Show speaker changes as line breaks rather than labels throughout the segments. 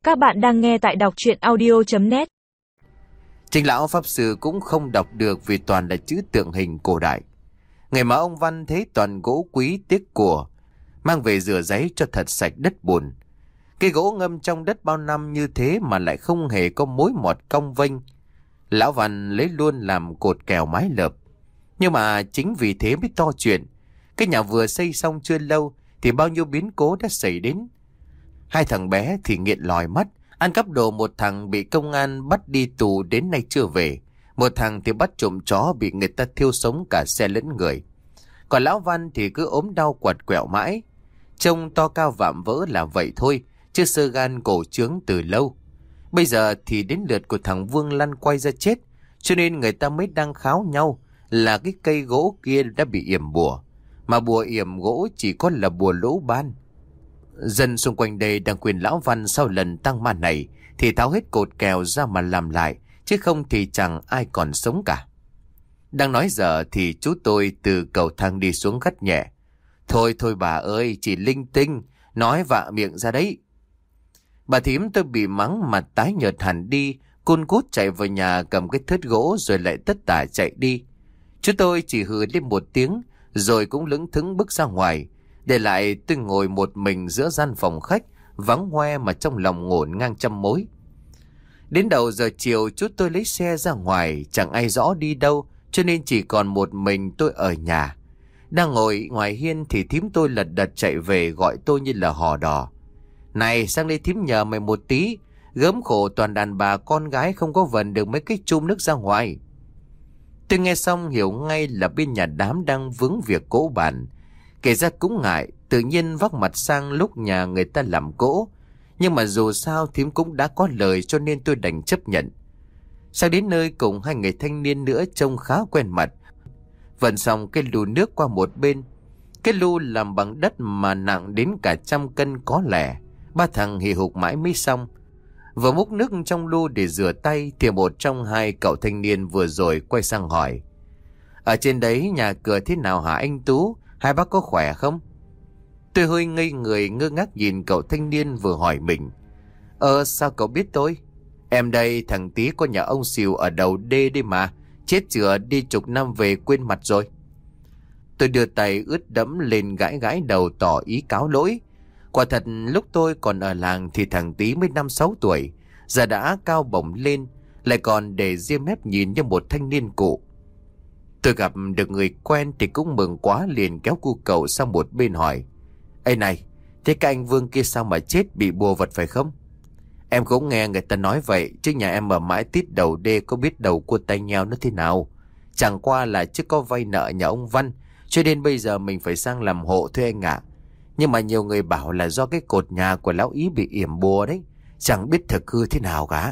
Các bạn đang nghe tại đọc truyện audio.net.
Chính lão pháp sư cũng không đọc được vì toàn là chữ tượng hình cổ đại. Ngày mà ông Văn thấy toàn gỗ quý tiếc của, mang về rửa giấy cho thật sạch đất bùn. Cái gỗ ngâm trong đất bao năm như thế mà lại không hề có mối mọt cong vênh. Lão Văn lấy luôn làm cột kèo mái lợp. Nhưng mà chính vì thế mới to chuyện. Cái nhà vừa xây xong chưa lâu thì bao nhiêu biến cố đã xảy đến. Hai thằng bé thì nghiện lòi mắt, ăn cắp đồ. Một thằng bị công an bắt đi tù đến nay chưa về. Một thằng thì bắt trộm chó bị người ta thiêu sống cả xe lẫn người. Còn lão Văn thì cứ ốm đau quặt quẹo mãi. Trông to cao vạm vỡ là vậy thôi, chứ xơ gan cổ trướng từ lâu. Bây giờ thì đến lượt của thằng Vương lăn quay ra chết, cho nên người ta mới đang kháo nhau là cái cây gỗ kia đã bị yểm bùa. Mà bùa yểm gỗ chỉ có là bùa lỗ ban. Dân xung quanh đây đang khuyên lão Văn sau lần tăng ma này thì tháo hết cột kèo ra mà làm lại, chứ không thì chẳng ai còn sống cả. Đang nói giờ thì chú tôi từ cầu thang đi xuống gắt nhẹ. Thôi thôi bà ơi, chỉ linh tinh, nói vạ miệng ra đấy. Bà thím tôi bị mắng mặt tái nhợt hẳn đi, cun cút chạy vào nhà cầm cái thớt gỗ rồi lại tất tả chạy đi. Chú tôi chỉ hừ lên một tiếng rồi cũng lững thững bước ra ngoài, để lại tôi ngồi một mình giữa gian phòng khách vắng hoe mà trong lòng ngổn ngang trăm mối. Đến đầu giờ chiều chú tôi lấy xe ra ngoài, chẳng ai rõ đi đâu, cho nên chỉ còn một mình tôi ở nhà. Đang ngồi ngoài hiên thì thím tôi lật đật chạy về gọi tôi như là hò đò. Này, sang đây thím nhờ mày một tí, gớm khổ toàn đàn bà con gái không có vần được mấy cái chum nước ra ngoài. Tôi nghe xong hiểu ngay là bên nhà đám đang vướng việc cỗ bàn. Kể ra cũng ngại, tự nhiên vác mặt sang lúc nhà người ta làm cỗ. Nhưng mà dù sao thím cũng đã có lời cho nên tôi đành chấp nhận. Sang đến nơi cùng hai người thanh niên nữa trông khá quen mặt. Vận xong cái lu nước qua một bên. Cái lu làm bằng đất mà nặng đến cả 100 cân có lẽ. Ba thằng hì hục mãi mới xong. Vừa múc nước trong lu để rửa tay thì một trong hai cậu thanh niên vừa rồi quay sang hỏi: ở trên đấy nhà cửa thế nào hả anh Tú? Hai bác có khỏe không? Tôi hơi ngây người ngơ ngác nhìn cậu thanh niên vừa hỏi mình. Sao cậu biết tôi? Em đây, thằng Tí có nhà ông xìu ở đầu đê đi mà. Chết chữa đi chục năm về quên mặt rồi. Tôi đưa tay ướt đẫm lên gãi gãi đầu tỏ ý cáo lỗi. Quả thật lúc tôi còn ở làng thì thằng Tí mới 5-6 tuổi, giờ đã cao bổng lên, lại còn để ria mép nhìn như một thanh niên cụ. Tôi gặp được người quen thì cũng mừng quá, liền kéo cu cậu sang một bên hỏi: ê này, thế các anh Vương kia sao mà chết, bị bùa vật phải không? Em cũng nghe người ta nói vậy, chứ nhà em ở mãi tít đầu đê có biết đầu cua tay nheo nó thế nào. Chẳng qua là chứ có vay nợ nhà ông Văn, cho nên bây giờ mình phải sang làm hộ thôi anh ạ. Nhưng mà nhiều người bảo là do cái cột nhà của lão Ý bị yểm bùa đấy, chẳng biết thực hư thế nào cả.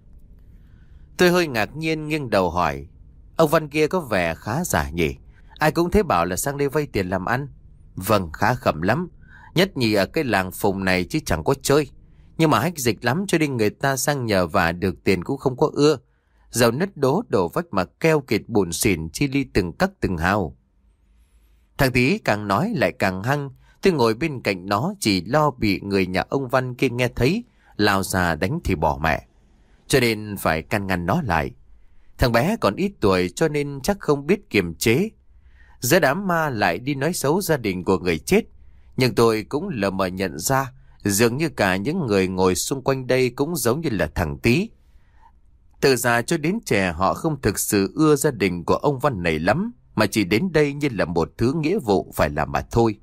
Tôi hơi ngạc nhiên nghiêng đầu hỏi: ông Văn kia có vẻ khá giả nhỉ? Ai cũng thấy bảo là sang đây vay tiền làm ăn. Vâng, khá khẩm lắm. Nhất nhì ở cái làng phùng này chứ chẳng có chơi. Nhưng mà hách dịch lắm cho nên người ta sang nhờ và được tiền cũng không có ưa. Giàu nứt đố đổ vách mà keo kiệt bùn xỉn chi ly từng cắc từng hào. Thằng Tí càng nói lại càng hăng. Tôi ngồi bên cạnh nó chỉ lo bị người nhà ông Văn kia nghe thấy lao ra đánh thì bỏ mẹ, cho nên phải can ngăn nó lại. Thằng bé còn ít tuổi cho nên chắc không biết kiềm chế. Giữa đám ma lại đi nói xấu gia đình của người chết. Nhưng tôi cũng lờ mờ nhận ra dường như cả những người ngồi xung quanh đây cũng giống như là thằng Tí. Từ già cho đến trẻ họ không thực sự ưa gia đình của ông Văn này lắm, mà chỉ đến đây như là một thứ nghĩa vụ phải làm mà thôi.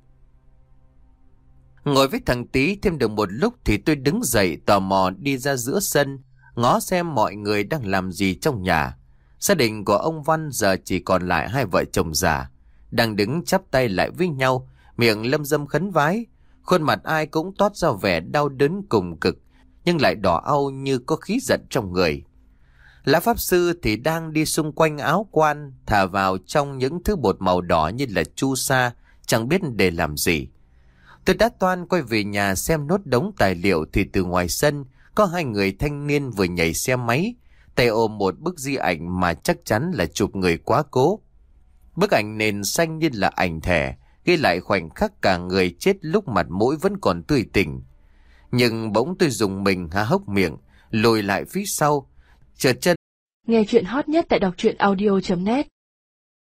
Ngồi với thằng Tí thêm được một lúc thì tôi đứng dậy tò mò đi ra giữa sân, ngó xem mọi người đang làm gì trong nhà. Gia đình của ông Văn giờ chỉ còn lại hai vợ chồng già, đang đứng chắp tay lại với nhau, miệng lâm dâm khấn vái. Khuôn mặt ai cũng toát ra vẻ đau đớn cùng cực, nhưng lại đỏ au như có khí giận trong người. Lão pháp sư thì đang đi xung quanh áo quan, thả vào trong những thứ bột màu đỏ như là chu sa, chẳng biết để làm gì. Tôi đã toan quay về nhà xem nốt đống tài liệu thì từ ngoài sân có hai người thanh niên vừa nhảy xe máy, tay ôm một bức di ảnh mà chắc chắn là chụp người quá cố. Bức ảnh nền xanh như là ảnh thẻ, ghi lại khoảnh khắc cả người chết lúc mặt mũi vẫn còn tươi tỉnh. Nhưng bỗng tôi dùng mình há hốc miệng, lùi lại phía sau, trượt chân.
Nghe chuyện hot nhất tại đọc truyện audio.net